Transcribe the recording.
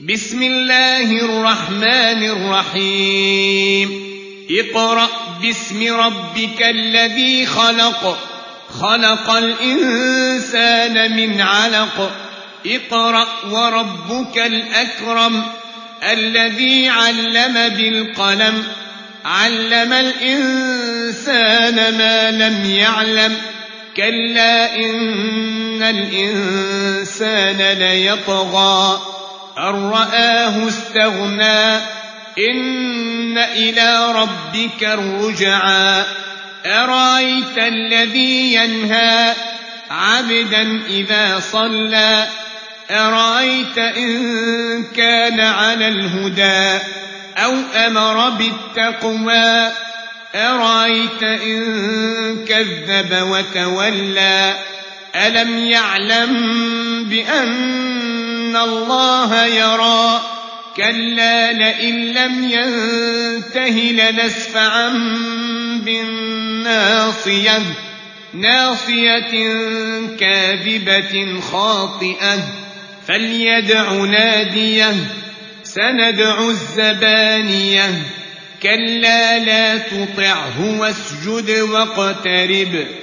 بسم الله الرحمن الرحيم اقرأ باسم ربك الذي خلق خلق الإنسان من علق اقرأ وربك الأكرم الذي علم بالقلم علم الإنسان ما لم يعلم كلا إن الإنسان ليطغى أن رآه استغنى إن إلى ربك الرجعى أرأيت الذي ينهى عبدا إذا صلى أرأيت إن كان على الهدى أو أمر بالتقوى أرأيت إن كذب وتولى ألم يعلم بأن الله يرى كلا لئن لم ينته لنسفعا بالناصية ناصية كاذبة خاطئة فليدع ناديه سندع الزبانية كلا لا تطعه واسجد واقترب